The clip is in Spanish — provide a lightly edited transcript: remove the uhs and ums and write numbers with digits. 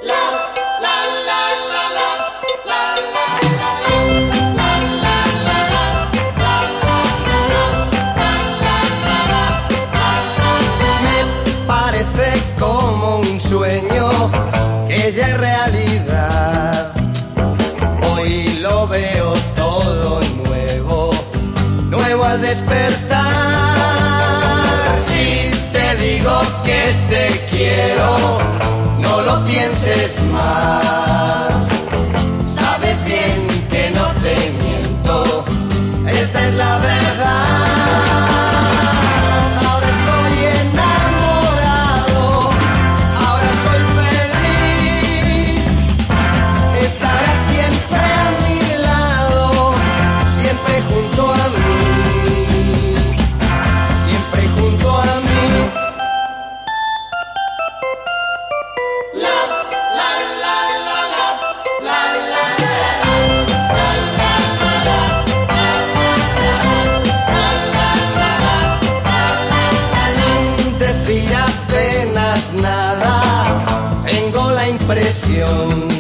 Como un sueño que ya es realidad. Hoy lo veo todo nuevo, nuevo al despertar. Si te digo que te quiero, no lo pienses más. Sabes bien que no te miento, esta es la verdad. Apenas nada, tengo la impresión